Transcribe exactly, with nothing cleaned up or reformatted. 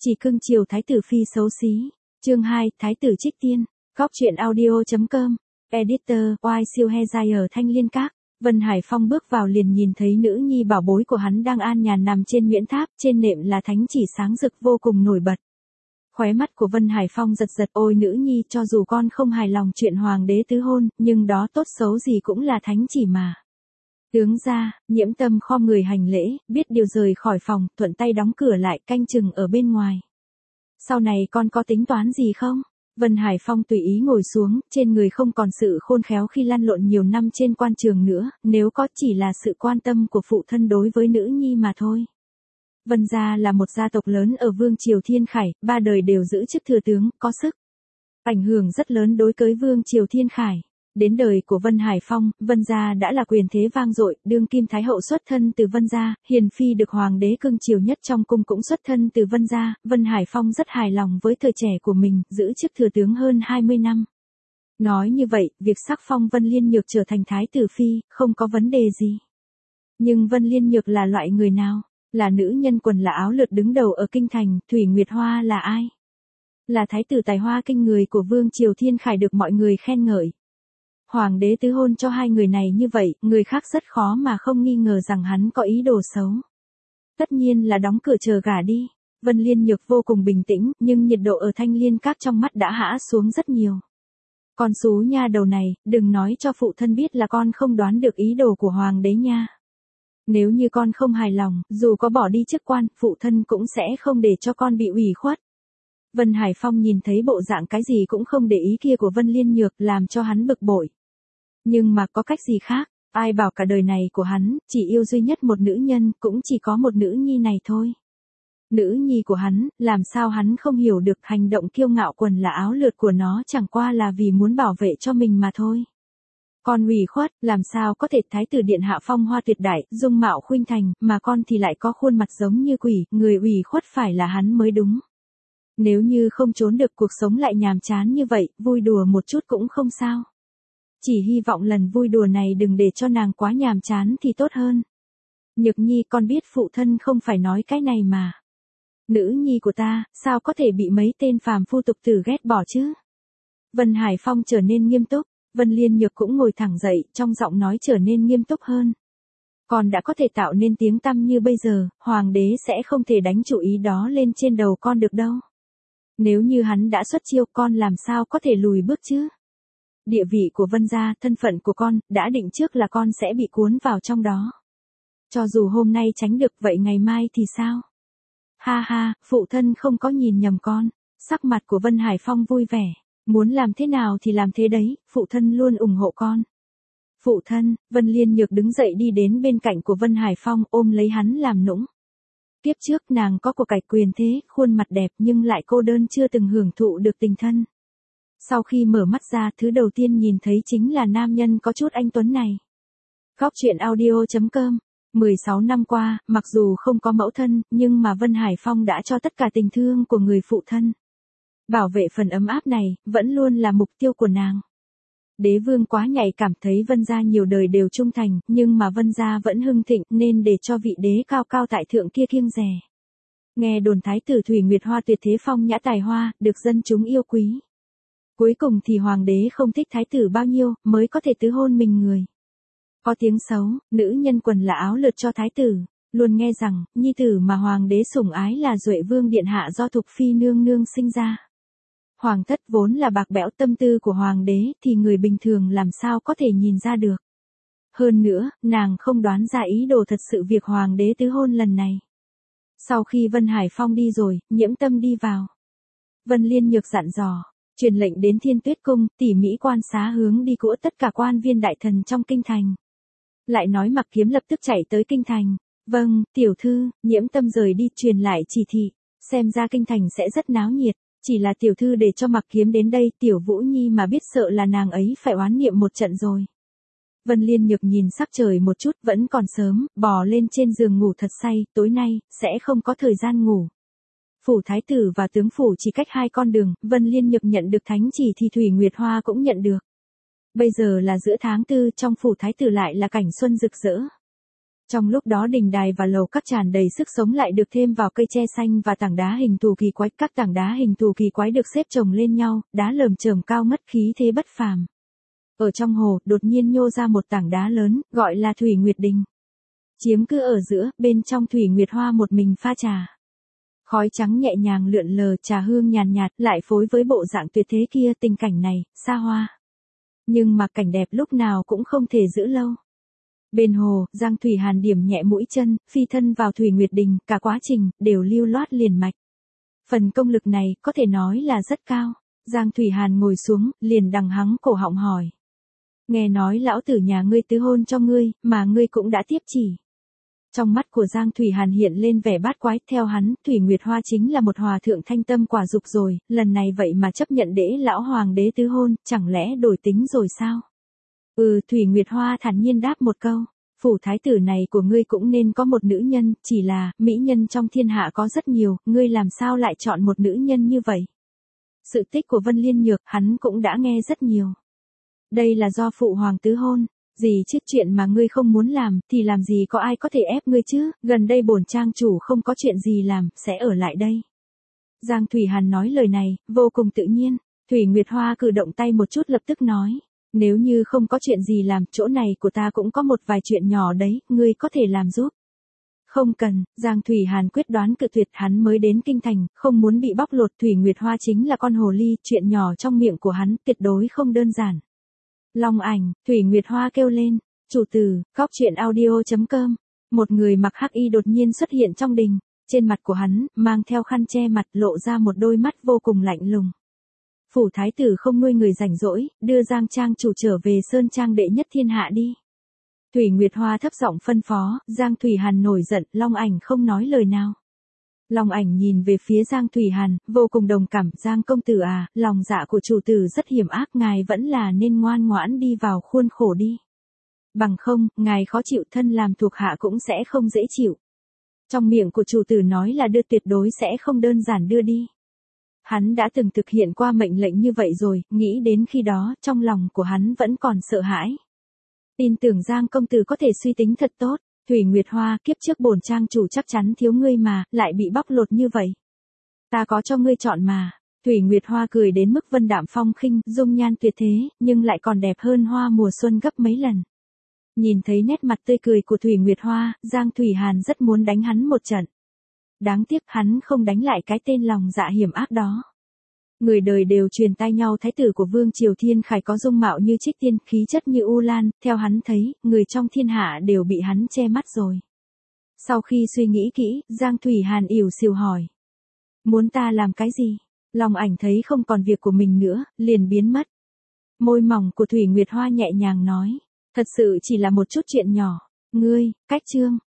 Chỉ cưng chiều thái tử phi xấu xí. Chương hai, thái tử trích tiên. Góc truyện audio.com. Editor, Y siêu he dài ở Thanh Liên Các. Vân Hải Phong bước vào liền nhìn thấy nữ nhi bảo bối của hắn đang an nhàn nằm trên Nguyễn Tháp, trên nệm là thánh chỉ sáng rực vô cùng nổi bật. Khóe mắt của Vân Hải Phong giật giật, ôi nữ nhi, cho dù con không hài lòng chuyện hoàng đế tứ hôn, nhưng đó tốt xấu gì cũng là thánh chỉ mà. Tướng ra, Nhiễm Tâm khom người hành lễ, biết điều rời khỏi phòng, thuận tay đóng cửa lại, canh chừng ở bên ngoài. Sau này con có tính toán gì không? Vân Hải Phong tùy ý ngồi xuống, trên người không còn sự khôn khéo khi lăn lộn nhiều năm trên quan trường nữa, nếu có chỉ là sự quan tâm của phụ thân đối với nữ nhi mà thôi. Vân gia là một gia tộc lớn ở Vương Triều Thiên Khải, ba đời đều giữ chức thừa tướng, có sức ảnh hưởng rất lớn đối với Vương Triều Thiên Khải. Đến đời của Vân Hải Phong, Vân gia đã là quyền thế vang dội, đương kim thái hậu xuất thân từ Vân gia, hiền phi được hoàng đế cưng chiều nhất trong cung cũng xuất thân từ Vân gia. Vân Hải Phong rất hài lòng với thời trẻ của mình, giữ chức thừa tướng hơn hai mươi năm. Nói như vậy, việc sắc phong Vân Liên Nhược trở thành thái tử phi, không có vấn đề gì. Nhưng Vân Liên Nhược là loại người nào? Là nữ nhân quần là áo lượt đứng đầu ở kinh thành, Thủy Nguyệt Hoa là ai? Là thái tử tài hoa kinh người của Vương Triều Thiên Khải được mọi người khen ngợi. Hoàng đế tứ hôn cho hai người này như vậy, người khác rất khó mà không nghi ngờ rằng hắn có ý đồ xấu. Tất nhiên là đóng cửa chờ gả đi. Vân Liên Nhược vô cùng bình tĩnh, nhưng nhiệt độ ở Thanh Liên Các trong mắt đã hã xuống rất nhiều. Con xú nha đầu này, đừng nói cho phụ thân biết là con không đoán được ý đồ của hoàng đế nha. Nếu như con không hài lòng, dù có bỏ đi chức quan, phụ thân cũng sẽ không để cho con bị ủy khuất. Vân Hải Phong nhìn thấy bộ dạng cái gì cũng không để ý kia của Vân Liên Nhược làm cho hắn bực bội. Nhưng mà có cách gì khác, ai bảo cả đời này của hắn, chỉ yêu duy nhất một nữ nhân, cũng chỉ có một nữ nhi này thôi. Nữ nhi của hắn, làm sao hắn không hiểu được hành động kiêu ngạo quần là áo lượt của nó chẳng qua là vì muốn bảo vệ cho mình mà thôi. Con ủy khuất, làm sao có thể thái tử điện hạ phong hoa tuyệt đại, dung mạo khuynh thành, mà con thì lại có khuôn mặt giống như quỷ, người ủy khuất phải là hắn mới đúng. Nếu như không trốn được cuộc sống lại nhàm chán như vậy, vui đùa một chút cũng không sao. Chỉ hy vọng lần vui đùa này đừng để cho nàng quá nhàm chán thì tốt hơn. Nhược nhi, con biết phụ thân không phải nói cái này mà. Nữ nhi của ta, sao có thể bị mấy tên phàm phu tục tử ghét bỏ chứ? Vân Hải Phong trở nên nghiêm túc, Vân Liên Nhược cũng ngồi thẳng dậy, trong giọng nói trở nên nghiêm túc hơn. Con đã có thể tạo nên tiếng tăm như bây giờ, hoàng đế sẽ không thể đánh chủ ý đó lên trên đầu con được đâu. Nếu như hắn đã xuất chiêu, con làm sao có thể lùi bước chứ? Địa vị của Vân gia, thân phận của con, đã định trước là con sẽ bị cuốn vào trong đó. Cho dù hôm nay tránh được, vậy ngày mai thì sao? Ha ha, phụ thân không có nhìn nhầm con. Sắc mặt của Vân Hải Phong vui vẻ. Muốn làm thế nào thì làm thế đấy, phụ thân luôn ủng hộ con. Phụ thân, Vân Liên Nhược đứng dậy đi đến bên cạnh của Vân Hải Phong, ôm lấy hắn làm nũng. Kiếp trước nàng có của cải quyền thế, khuôn mặt đẹp nhưng lại cô đơn chưa từng hưởng thụ được tình thân. Sau khi mở mắt ra, thứ đầu tiên nhìn thấy chính là nam nhân có chút anh tuấn này. Góc truyện audio.com. mười sáu năm qua, mặc dù không có mẫu thân, nhưng mà Vân Hải Phong đã cho tất cả tình thương của người phụ thân. Bảo vệ phần ấm áp này, vẫn luôn là mục tiêu của nàng. Đế vương quá nhạy cảm thấy Vân gia nhiều đời đều trung thành, nhưng mà Vân gia vẫn hưng thịnh nên để cho vị đế cao cao tại thượng kia kiêng dè. Nghe đồn thái tử Thủy Nguyệt Hoa tuyệt thế phong nhã tài hoa, được dân chúng yêu quý. Cuối cùng thì hoàng đế không thích thái tử bao nhiêu, mới có thể tứ hôn mình người. Có tiếng xấu, nữ nhân quần là áo lượt cho thái tử, luôn nghe rằng, nhi tử mà hoàng đế sủng ái là Duệ Vương điện hạ do Thục Phi nương nương sinh ra. Hoàng thất vốn là bạc bẽo, tâm tư của hoàng đế thì người bình thường làm sao có thể nhìn ra được. Hơn nữa, nàng không đoán ra ý đồ thật sự việc hoàng đế tứ hôn lần này. Sau khi Vân Hải Phong đi rồi, Nhiễm Tâm đi vào. Vân Liên Nhược dặn dò, truyền lệnh đến Thiên Tuyết Cung, tỉ mỉ quan xá hướng đi của tất cả quan viên đại thần trong kinh thành. Lại nói Mặc Kiếm lập tức chạy tới kinh thành. Vâng, tiểu thư. Nhiễm Tâm rời đi truyền lại chỉ thị, xem ra kinh thành sẽ rất náo nhiệt. Chỉ là tiểu thư để cho Mặc Kiếm đến đây, tiểu Vũ Nhi mà biết sợ là nàng ấy phải oán niệm một trận rồi. Vân Liên Nhược nhìn sắc trời một chút, vẫn còn sớm, bò lên trên giường ngủ thật say, tối nay, sẽ không có thời gian ngủ. Phủ thái tử và tướng phủ chỉ cách hai con đường, Vân Liên Nhược nhận được thánh chỉ thì Thủy Nguyệt Hoa cũng nhận được. Bây giờ là giữa tháng tư, trong phủ thái tử lại là cảnh xuân rực rỡ. Trong lúc đó đình đài và lầu các tràn đầy sức sống lại được thêm vào cây tre xanh và tảng đá hình thù kỳ quái. Các tảng đá hình thù kỳ quái được xếp chồng lên nhau, đá lởm chởm cao ngất khí thế bất phàm. Ở trong hồ, đột nhiên nhô ra một tảng đá lớn, gọi là Thủy Nguyệt Đình. Chiếm cứ ở giữa, bên trong Thủy Nguyệt Hoa một mình pha trà. Khói trắng nhẹ nhàng lượn lờ, trà hương nhàn nhạt, lại phối với bộ dạng tuyệt thế kia, tình cảnh này, xa hoa. Nhưng mà cảnh đẹp lúc nào cũng không thể giữ lâu. Bên hồ, Giang Thủy Hàn điểm nhẹ mũi chân, phi thân vào Thủy Nguyệt Đình, cả quá trình, đều lưu loát liền mạch. Phần công lực này, có thể nói là rất cao. Giang Thủy Hàn ngồi xuống, liền đằng hắng cổ họng hỏi. Nghe nói lão tử nhà ngươi tứ hôn cho ngươi, mà ngươi cũng đã tiếp chỉ. Trong mắt của Giang Thủy Hàn hiện lên vẻ bát quái, theo hắn, Thủy Nguyệt Hoa chính là một hòa thượng thanh tâm quả dục rồi, lần này vậy mà chấp nhận đễ lão hoàng đế tứ hôn, chẳng lẽ đổi tính rồi sao? Ừ, Thủy Nguyệt Hoa thản nhiên đáp một câu, phủ thái tử này của ngươi cũng nên có một nữ nhân, chỉ là, mỹ nhân trong thiên hạ có rất nhiều, ngươi làm sao lại chọn một nữ nhân như vậy? Sự tích của Vân Liên Nhược, hắn cũng đã nghe rất nhiều. Đây là do phụ hoàng tứ hôn. Gì chứ, chuyện mà ngươi không muốn làm, thì làm gì có ai có thể ép ngươi chứ, gần đây bổn trang chủ không có chuyện gì làm, sẽ ở lại đây. Giang Thủy Hàn nói lời này, vô cùng tự nhiên. Thủy Nguyệt Hoa cử động tay một chút lập tức nói, nếu như không có chuyện gì làm, chỗ này của ta cũng có một vài chuyện nhỏ đấy, ngươi có thể làm giúp. Không cần, Giang Thủy Hàn quyết đoán cự tuyệt, hắn mới đến kinh thành, không muốn bị bóc lột. Thủy Nguyệt Hoa chính là con hồ ly, chuyện nhỏ trong miệng của hắn, tuyệt đối không đơn giản. Long ảnh, Thủy Nguyệt Hoa kêu lên, chủ tử, góc truyện audio chấm com. Một người mặc hắc y đột nhiên xuất hiện trong đình, trên mặt của hắn, mang theo khăn che mặt, lộ ra một đôi mắt vô cùng lạnh lùng. Phủ thái tử không nuôi người rảnh rỗi, đưa Giang trang chủ trở về Sơn Trang đệ nhất thiên hạ đi. Thủy Nguyệt Hoa thấp giọng phân phó, Giang Thủy Hàn nổi giận, Long ảnh không nói lời nào. Long ảnh nhìn về phía Giang Thủy Hàn, vô cùng đồng cảm, Giang công tử à, lòng dạ của chủ tử rất hiểm ác, ngài vẫn là nên ngoan ngoãn đi vào khuôn khổ đi. Bằng không, ngài khó chịu, thân làm thuộc hạ cũng sẽ không dễ chịu. Trong miệng của chủ tử nói là đưa, tuyệt đối sẽ không đơn giản đưa đi. Hắn đã từng thực hiện qua mệnh lệnh như vậy rồi, nghĩ đến khi đó, trong lòng của hắn vẫn còn sợ hãi. Tin tưởng Giang công tử có thể suy tính thật tốt. Thủy Nguyệt Hoa, kiếp trước bổn trang chủ chắc chắn thiếu ngươi mà, lại bị bóc lột như vậy. Ta có cho ngươi chọn mà. Thủy Nguyệt Hoa cười đến mức vân đạm phong khinh, dung nhan tuyệt thế, nhưng lại còn đẹp hơn hoa mùa xuân gấp mấy lần. Nhìn thấy nét mặt tươi cười của Thủy Nguyệt Hoa, Giang Thủy Hàn rất muốn đánh hắn một trận. Đáng tiếc hắn không đánh lại cái tên lòng dạ hiểm ác đó. Người đời đều truyền tai nhau thái tử của Vương Triều Thiên Khải có dung mạo như Trích Tiên, khí chất như U Lan, theo hắn thấy, người trong thiên hạ đều bị hắn che mắt rồi. Sau khi suy nghĩ kỹ, Giang Thủy Hàn ỉu xìu hỏi. Muốn ta làm cái gì? Long ảnh thấy không còn việc của mình nữa, liền biến mất. Môi mỏng của Thủy Nguyệt Hoa nhẹ nhàng nói. Thật sự chỉ là một chút chuyện nhỏ. Ngươi, cách chương.